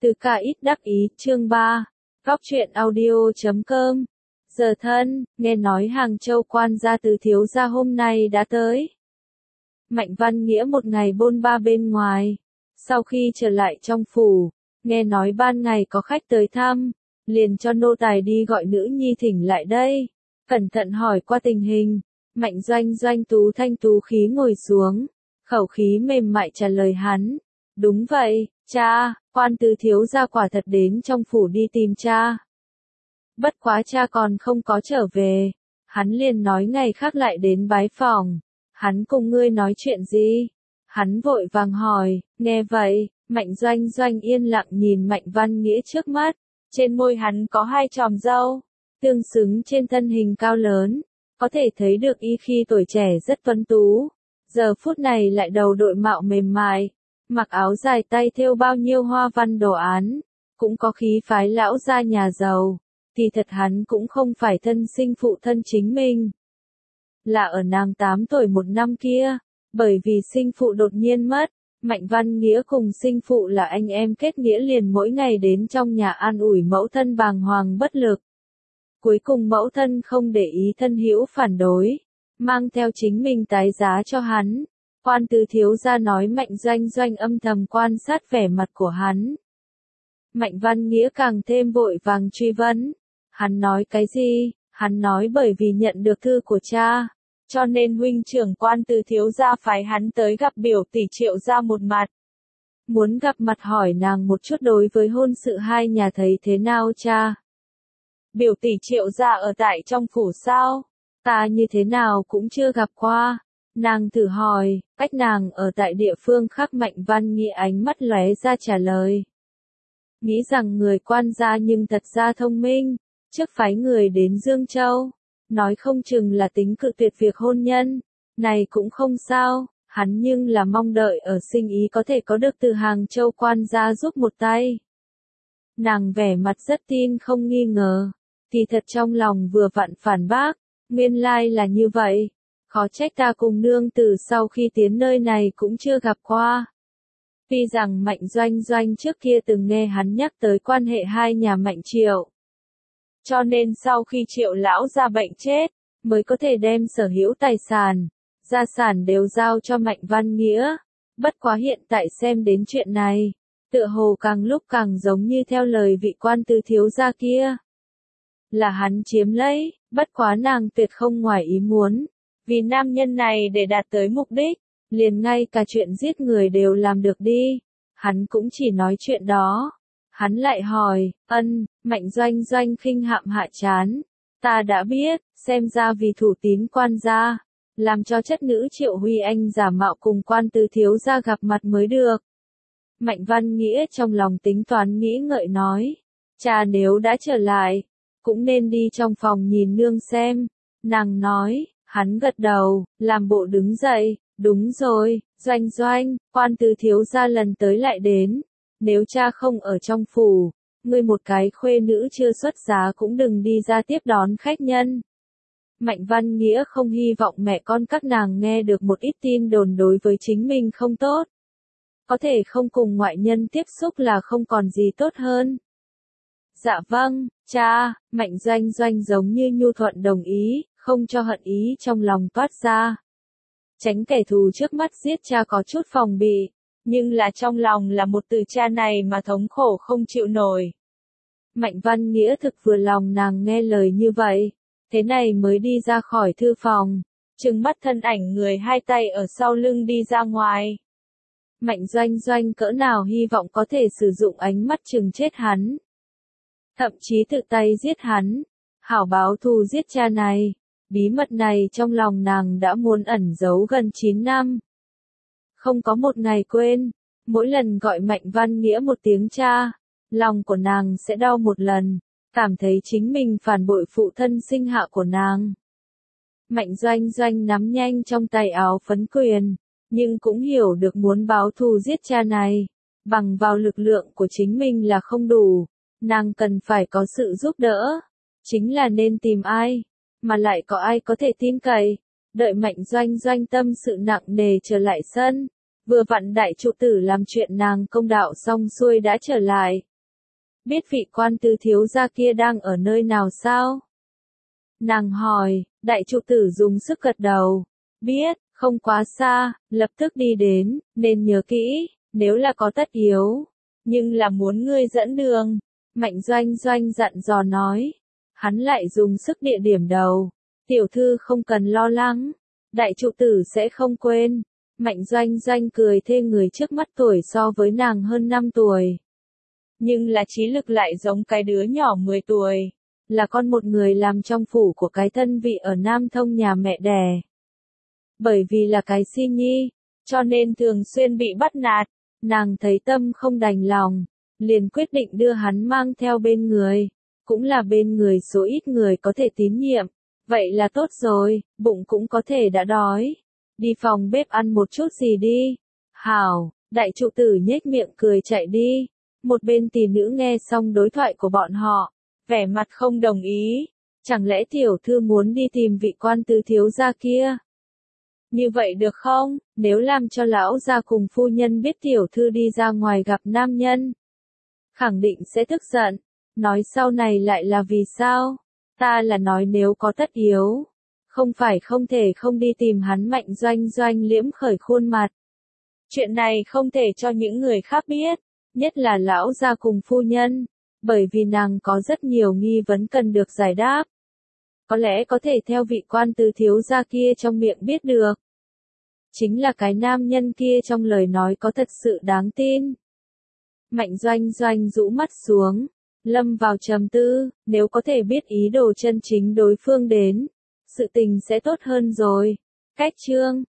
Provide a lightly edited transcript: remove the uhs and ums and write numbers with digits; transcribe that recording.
Từ ca ít đắc ý, chương 3. Góc truyện audio.com. Giờ thân, nghe nói Hàng Châu quan gia Từ thiếu gia hôm nay đã tới. Mạnh Văn Nghĩa một ngày bôn ba bên ngoài. Sau khi trở lại trong phủ, nghe nói ban ngày có khách tới thăm, liền cho nô tài đi gọi nữ nhi thỉnh lại đây. Cẩn thận hỏi qua tình hình, Mạnh Doanh tú thanh tú khí ngồi xuống, khẩu khí mềm mại trả lời hắn. Đúng vậy, cha, quan Từ thiếu gia quả thật đến trong phủ đi tìm cha. Bất quá cha còn không có trở về, hắn liền nói ngày khác lại đến bái phòng. Hắn cùng ngươi nói chuyện gì? Hắn vội vàng hỏi, nghe vậy, Mạnh Doanh yên lặng nhìn Mạnh Văn Nghĩa trước mắt, trên môi hắn có hai chòm râu, tương xứng trên thân hình cao lớn, có thể thấy được y khi tuổi trẻ rất tuấn tú, giờ phút này lại đầu đội mạo mềm mại, mặc áo dài tay thêu bao nhiêu hoa văn đồ án, cũng có khí phái lão gia nhà giàu, thì thật hắn cũng không phải thân sinh phụ thân chính mình. Là ở nàng 8 tuổi một năm kia, bởi vì sinh phụ đột nhiên mất, Mạnh Văn Nghĩa cùng sinh phụ là anh em kết nghĩa liền mỗi ngày đến trong nhà an ủi mẫu thân bàng hoàng bất lực. Cuối cùng mẫu thân không để ý thân hữu phản đối, mang theo chính mình tái giá cho hắn. Quan Từ thiếu gia nói Mạnh Doanh âm thầm quan sát vẻ mặt của hắn. Mạnh Văn Nghĩa càng thêm vội vàng truy vấn. Hắn nói cái gì? Hắn nói bởi vì nhận được thư của cha, cho nên huynh trưởng Quan Từ thiếu gia phái hắn tới gặp biểu tỷ Triệu gia một mặt. Muốn gặp mặt hỏi nàng một chút đối với hôn sự hai nhà thấy thế nào cha? Biểu tỷ Triệu gia ở tại trong phủ sao? Ta như thế nào cũng chưa gặp qua. Nàng thử hỏi, cách nàng ở tại địa phương khác. Mạnh Văn Nghĩa ánh mắt lóe ra trả lời. Nghĩ rằng người quan gia nhưng thật ra thông minh, trước phái người đến Dương Châu, nói không chừng là tính cự tuyệt việc hôn nhân, này cũng không sao, hắn nhưng là mong đợi ở sinh ý có thể có được từ Hàng Châu quan gia giúp một tay. Nàng vẻ mặt rất tin không nghi ngờ, thì thật trong lòng vừa vặn phản bác, nguyên lai là như vậy. Khó trách ta cùng nương tử sau khi tiến nơi này cũng chưa gặp qua. Vì rằng Mạnh Doanh trước kia từng nghe hắn nhắc tới quan hệ hai nhà Mạnh Triệu. Cho nên sau khi Triệu lão ra bệnh chết, mới có thể đem sở hữu tài sản, gia sản đều giao cho Mạnh Văn Nghĩa. Bất quá hiện tại xem đến chuyện này, tựa hồ càng lúc càng giống như theo lời vị quan Từ thiếu gia kia. Là hắn chiếm lấy, bất quá nàng tuyệt không ngoài ý muốn. Vì nam nhân này để đạt tới mục đích, liền ngay cả chuyện giết người đều làm được đi. Hắn cũng chỉ nói chuyện đó. Hắn lại hỏi, Mạnh Doanh khinh hạm hạ chán. Ta đã biết, xem ra vì thủ tín quan gia, làm cho chất nữ Triệu Huy Anh giả mạo cùng Quan Từ thiếu gia gặp mặt mới được. Mạnh Văn Nghĩa trong lòng tính toán nghĩ ngợi nói, cha nếu đã trở lại, cũng nên đi trong phòng nhìn nương xem. Nàng nói. Hắn gật đầu, làm bộ đứng dậy, đúng rồi, Doanh, Quan Từ thiếu gia lần tới lại đến. Nếu cha không ở trong phủ, ngươi một cái khuê nữ chưa xuất giá cũng đừng đi ra tiếp đón khách nhân. Mạnh Văn Nghĩa không hy vọng mẹ con các nàng nghe được một ít tin đồn đối với chính mình không tốt. Có thể không cùng ngoại nhân tiếp xúc là không còn gì tốt hơn. Dạ vâng, cha, Mạnh Doanh giống như nhu thuận đồng ý, không cho hận ý trong lòng toát ra. Tránh kẻ thù trước mắt giết cha có chút phòng bị, nhưng là trong lòng là một từ cha này mà thống khổ không chịu nổi. Mạnh Văn Nghĩa thực vừa lòng nàng nghe lời như vậy, thế này mới đi ra khỏi thư phòng, trừng mắt thân ảnh người hai tay ở sau lưng đi ra ngoài. Mạnh Doanh cỡ nào hy vọng có thể sử dụng ánh mắt trừng chết hắn. Thậm chí tự tay giết hắn, hảo báo thù giết cha này. Bí mật này trong lòng nàng đã muốn ẩn giấu gần 9 năm. Không có một ngày quên, mỗi lần gọi Mạnh Văn Nghĩa một tiếng cha, lòng của nàng sẽ đau một lần, cảm thấy chính mình phản bội phụ thân sinh hạ của nàng. Mạnh Doanh nắm nhanh trong tay áo phấn quyền, nhưng cũng hiểu được muốn báo thù giết cha này, bằng vào lực lượng của chính mình là không đủ, nàng cần phải có sự giúp đỡ, chính là nên tìm ai. Mà lại có ai có thể tin cậy. Đợi Mạnh Doanh tâm sự nặng nề trở lại sân, vừa vặn đại trụ tử làm chuyện nàng công đạo xong xuôi đã trở lại, biết vị quan tứ thiếu gia kia đang ở nơi nào sao? Nàng hỏi, đại trụ tử dùng sức gật đầu. Biết, không quá xa, lập tức đi đến, nên nhớ kỹ, nếu là có tất yếu. Nhưng là muốn ngươi dẫn đường. Mạnh Doanh Doanh dặn dò nói. Hắn lại dùng sức địa điểm đầu. Tiểu thư không cần lo lắng. Đại trụ tử sẽ không quên. Mạnh Doanh Doanh cười thê người trước mắt tuổi so với nàng hơn 5 tuổi. Nhưng là trí lực lại giống cái đứa nhỏ 10 tuổi. Là con một người làm trong phủ của cái thân vị ở Nam Thông nhà mẹ đẻ. Bởi vì là cái si nhi, cho nên thường xuyên bị bắt nạt. Nàng thấy tâm không đành lòng, liền quyết định đưa hắn mang theo bên người. Cũng là bên người số ít người có thể tín nhiệm. Vậy là tốt rồi, bụng cũng có thể đã đói. Đi phòng bếp ăn một chút gì đi. Hảo, đại trụ tử nhếch miệng cười chạy đi. Một bên tỷ nữ nghe xong đối thoại của bọn họ, vẻ mặt không đồng ý. Chẳng lẽ tiểu thư muốn đi tìm vị quan tứ thiếu gia kia? Như vậy được không, nếu làm cho lão gia cùng phu nhân biết tiểu thư đi ra ngoài gặp nam nhân? Khẳng định sẽ tức giận. Nói sau này lại là vì sao? Ta là nói nếu có tất yếu. Không phải không thể không đi tìm hắn. Mạnh Doanh Doanh liễm khởi khuôn mặt. Chuyện này không thể cho những người khác biết, nhất là lão gia cùng phu nhân, bởi vì nàng có rất nhiều nghi vấn cần được giải đáp. Có lẽ có thể theo vị quan tứ thiếu gia kia trong miệng biết được. Chính là cái nam nhân kia trong lời nói có thật sự đáng tin. Mạnh Doanh Doanh rũ mắt xuống, lâm vào trầm tư, nếu có thể biết ý đồ chân chính đối phương đến, sự tình sẽ tốt hơn rồi. Cách chương